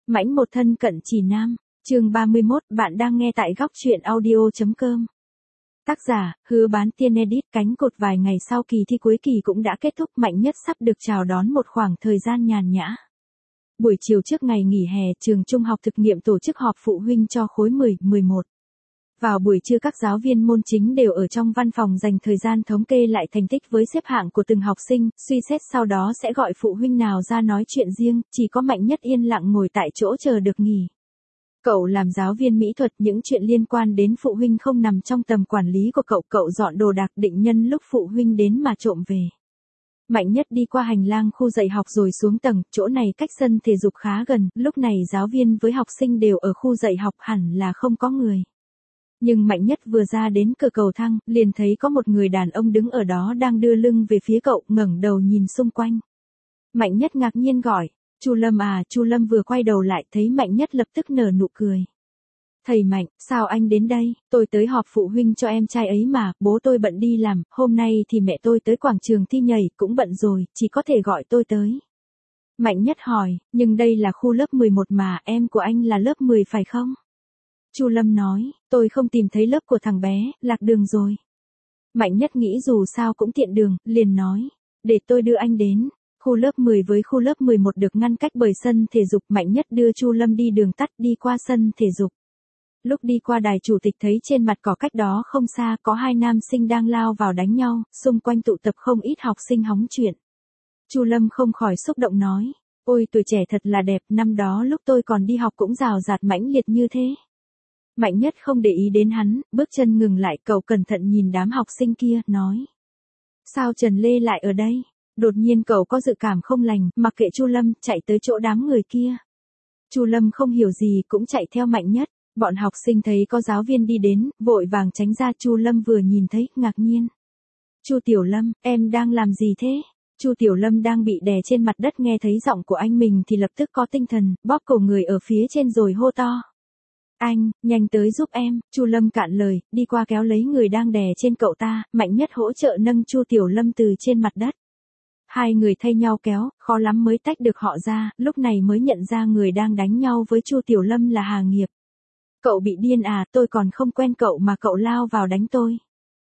Mãnh một thân cận chỉ nam, chương 31, bạn đang nghe tại góc truyện audio.com. Tác giả, Hứa Bán Tiên Edit. Cánh cột vài ngày sau kỳ thi cuối kỳ cũng đã kết thúc, Mạnh Nhất sắp được chào đón một khoảng thời gian nhàn nhã. Buổi chiều trước ngày nghỉ hè, trường trung học thực nghiệm tổ chức họp phụ huynh cho khối 10, 11. Vào buổi trưa các giáo viên môn chính đều ở trong văn phòng dành thời gian thống kê lại thành tích với xếp hạng của từng học sinh, suy xét sau đó sẽ gọi phụ huynh nào ra nói chuyện riêng, chỉ có Mạnh Nhất yên lặng ngồi tại chỗ chờ được nghỉ. Cậu làm giáo viên mỹ thuật, những chuyện liên quan đến phụ huynh không nằm trong tầm quản lý của cậu dọn đồ đạc định nhân lúc phụ huynh đến mà trộm về. Mạnh Nhất đi qua hành lang khu dạy học rồi xuống tầng, chỗ này cách sân thể dục khá gần, lúc này giáo viên với học sinh đều ở khu dạy học hẳn là không có người. Nhưng Mạnh Nhất vừa ra đến cửa cầu thang, liền thấy có một người đàn ông đứng ở đó đang đưa lưng về phía cậu, ngẩng đầu nhìn xung quanh. Mạnh Nhất ngạc nhiên gọi, "Chu Lâm à?" Chu Lâm vừa quay đầu lại thấy Mạnh Nhất lập tức nở nụ cười. "Thầy Mạnh, sao anh đến đây? Tôi tới họp phụ huynh cho em trai ấy mà, bố tôi bận đi làm, hôm nay thì mẹ tôi tới quảng trường thi nhảy, cũng bận rồi, chỉ có thể gọi tôi tới." Mạnh Nhất hỏi, "Nhưng đây là khu lớp 11 mà, em của anh là lớp 10 phải không?" Chu Lâm nói, "Tôi không tìm thấy lớp của thằng bé, lạc đường rồi." Mạnh Nhất nghĩ dù sao cũng tiện đường, liền nói, "Để tôi đưa anh đến." Khu lớp 10 với khu lớp 11 được ngăn cách bởi sân thể dục, Mạnh Nhất đưa Chu Lâm đi đường tắt đi qua sân thể dục. Lúc đi qua đài chủ tịch thấy trên mặt cỏ cách đó không xa có hai nam sinh đang lao vào đánh nhau, xung quanh tụ tập không ít học sinh hóng chuyện. Chu Lâm không khỏi xúc động nói, "Ôi tuổi trẻ thật là đẹp, năm đó lúc tôi còn đi học cũng rào rạt mãnh liệt như thế." Mạnh Nhất không để ý đến hắn, bước chân ngừng lại, cậu cẩn thận nhìn đám học sinh kia, nói, "Sao Trần Lê lại ở đây?" Đột nhiên cậu có dự cảm không lành, mặc kệ Chu Lâm, chạy tới chỗ đám người kia. Chu Lâm không hiểu gì cũng chạy theo Mạnh Nhất. Bọn học sinh thấy có giáo viên đi đến, vội vàng tránh ra. Chu Lâm vừa nhìn thấy, ngạc nhiên. "Chu Tiểu Lâm, em đang làm gì thế?" Chu Tiểu Lâm đang bị đè trên mặt đất, nghe thấy giọng của anh mình thì lập tức có tinh thần, bóp cổ người ở phía trên rồi hô to, "Anh, nhanh tới giúp em." Chu Lâm cạn lời, đi qua kéo lấy người đang đè trên cậu ta, Mạnh Nhất hỗ trợ nâng Chu Tiểu Lâm từ trên mặt đất. Hai người thay nhau kéo, khó lắm mới tách được họ ra, lúc này mới nhận ra người đang đánh nhau với Chu Tiểu Lâm là Hà Nghiệp. "Cậu bị điên à, tôi còn không quen cậu mà cậu lao vào đánh tôi."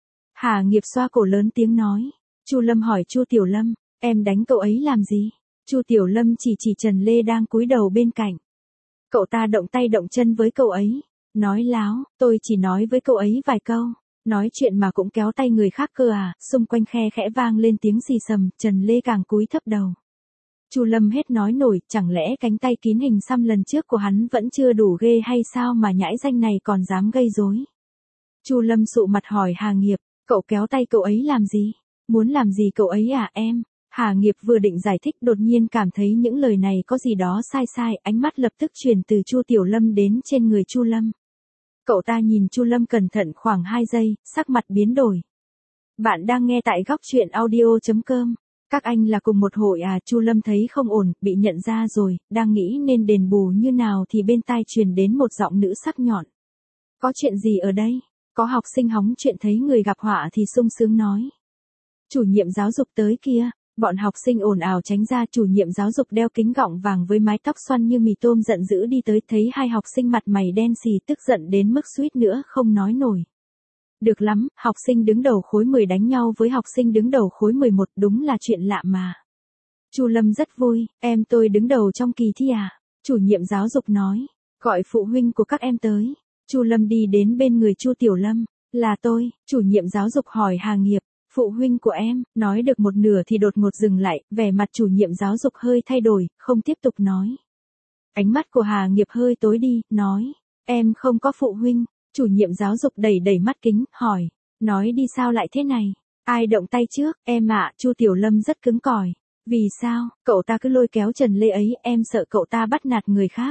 Hà Nghiệp xoa cổ lớn tiếng nói. Chu Lâm hỏi Chu Tiểu Lâm, "Em đánh cậu ấy làm gì?" Chu Tiểu Lâm chỉ Trần Lê đang cúi đầu bên cạnh. "Cậu ta động tay động chân với cậu ấy." Nói láo, "Tôi chỉ nói với cậu ấy vài câu." Nói chuyện mà cũng kéo tay người khác cơ à? Xung quanh khe khẽ vang lên tiếng xì xầm, Trần Lê càng cúi thấp đầu. Chu Lâm hết nói nổi, chẳng lẽ cánh tay kín hình xăm lần trước của hắn vẫn chưa đủ ghê hay sao mà nhãi danh này còn dám gây rối? Chu Lâm sụ mặt hỏi Hà Nghiệp, "Cậu kéo tay cậu ấy làm gì? Muốn làm gì cậu ấy à em?" Hà Nghiệp vừa định giải thích đột nhiên cảm thấy những lời này có gì đó sai sai, ánh mắt lập tức chuyển từ Chu Tiểu Lâm đến trên người Chu Lâm. Cậu ta nhìn Chu Lâm cẩn thận khoảng 2 giây, sắc mặt biến đổi. Bạn đang nghe tại góc truyện audio.com. "Các anh là cùng một hội à?" Chu Lâm thấy không ổn, bị nhận ra rồi, đang nghĩ nên đền bù như nào thì bên tai truyền đến một giọng nữ sắc nhọn. "Có chuyện gì ở đây?" Có học sinh hóng chuyện thấy người gặp họa thì sung sướng nói. "Chủ nhiệm giáo dục tới kia." Bọn học sinh ồn ào tránh ra. Chủ nhiệm giáo dục đeo kính gọng vàng với mái tóc xoăn như mì tôm giận dữ đi tới, thấy hai học sinh mặt mày đen xì, tức giận đến mức suýt nữa không nói nổi. Được lắm, học sinh đứng đầu khối 10 đánh nhau với học sinh đứng đầu khối 11, đúng là chuyện lạ mà. Chu Lâm rất vui, "Em tôi đứng đầu trong kỳ thi à?" Chủ nhiệm giáo dục nói, "Gọi phụ huynh của các em tới." Chu Lâm đi đến bên người Chu Tiểu Lâm, "Là tôi." Chủ nhiệm giáo dục hỏi Hà Nghiệp, "Phụ huynh của em." Nói được một nửa thì đột ngột dừng lại, vẻ mặt chủ nhiệm giáo dục hơi thay đổi, không tiếp tục nói. Ánh mắt của Hà Nghiệp hơi tối đi, nói, "Em không có phụ huynh." Chủ nhiệm giáo dục đẩy đẩy mắt kính, hỏi, "Nói đi sao lại thế này? Ai động tay trước?" "Em ạ." Chu Tiểu Lâm rất cứng cỏi. "Vì sao?" "Cậu ta cứ lôi kéo Trần Lê ấy, em sợ cậu ta bắt nạt người khác."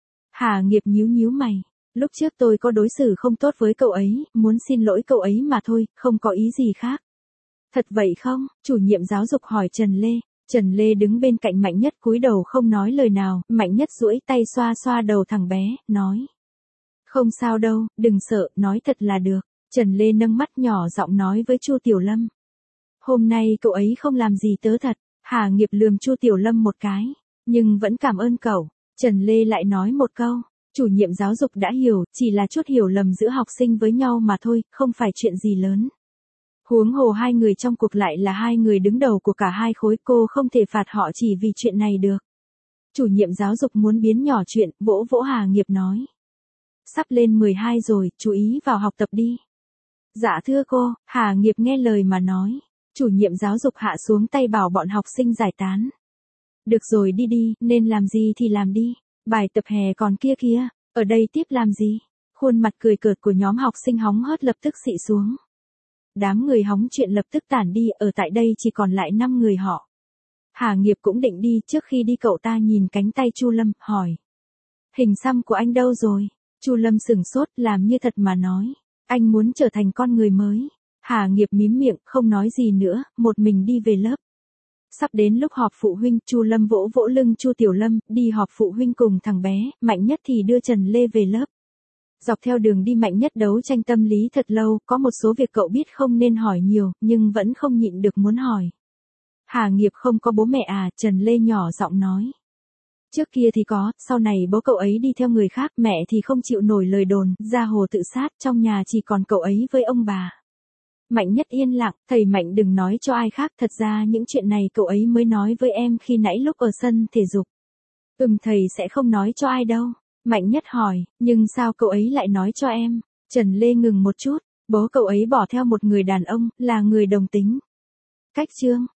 Hà Nghiệp nhíu nhíu mày. "Lúc trước tôi có đối xử không tốt với cậu ấy, muốn xin lỗi cậu ấy mà thôi, không có ý gì khác." "Thật vậy không?" Chủ nhiệm giáo dục hỏi Trần Lê. Trần Lê đứng bên cạnh Mạnh Nhất cúi đầu không nói lời nào, Mạnh Nhất duỗi tay xoa xoa đầu thằng bé, nói, "Không sao đâu, đừng sợ, nói thật là được." Trần Lê nâng mắt nhỏ giọng nói với Chu Tiểu Lâm. "Hôm nay cậu ấy không làm gì tớ thật." Hà Nghiệp lườm Chu Tiểu Lâm một cái, "Nhưng vẫn cảm ơn cậu." Trần Lê lại nói một câu, chủ nhiệm giáo dục đã hiểu, chỉ là chút hiểu lầm giữa học sinh với nhau mà thôi, không phải chuyện gì lớn. Huống hồ hai người trong cuộc lại là hai người đứng đầu của cả hai khối, cô không thể phạt họ chỉ vì chuyện này được. Chủ nhiệm giáo dục muốn biến nhỏ chuyện, vỗ vỗ Hà Nghiệp nói. Sắp lên 12 rồi, chú ý vào học tập đi. Dạ thưa cô, Hà Nghiệp nghe lời mà nói. Chủ nhiệm giáo dục hạ xuống tay bảo bọn học sinh giải tán. Được rồi đi đi, nên làm gì thì làm đi. Bài tập hè còn kia kia, ở đây tiếp làm gì? Khuôn mặt cười cợt của nhóm học sinh hóng hớt lập tức xị xuống. Đám người hóng chuyện lập tức tản đi, ở tại đây chỉ còn lại 5 người họ. Hà Nghiệp cũng định đi, trước khi đi cậu ta nhìn cánh tay Chu Lâm, hỏi. Hình xăm của anh đâu rồi? Chu Lâm sửng sốt, làm như thật mà nói. Anh muốn trở thành con người mới. Hà Nghiệp mím miệng, không nói gì nữa, một mình đi về lớp. Sắp đến lúc họp phụ huynh, Chu Lâm vỗ vỗ lưng Chu Tiểu Lâm, đi họp phụ huynh cùng thằng bé, Mạnh Nhất thì đưa Trần Lê về lớp. Dọc theo đường đi Mạnh Nhất đấu tranh tâm lý thật lâu, có một số việc cậu biết không nên hỏi nhiều, nhưng vẫn không nhịn được muốn hỏi. Hà Nghiệp không có bố mẹ à? Trần Lê nhỏ giọng nói. Trước kia thì có, sau này bố cậu ấy đi theo người khác, mẹ thì không chịu nổi lời đồn, ra hồ tự sát, trong nhà chỉ còn cậu ấy với ông bà. Mạnh Nhất yên lặng, thầy Mạnh đừng nói cho ai khác, thật ra những chuyện này cậu ấy mới nói với em khi nãy lúc ở sân thể dục. Thầy sẽ không nói cho ai đâu. Mạnh Nhất hỏi, nhưng sao cậu ấy lại nói cho em? Trần Lê ngừng một chút, bố cậu ấy bỏ theo một người đàn ông, là người đồng tính. Cách chương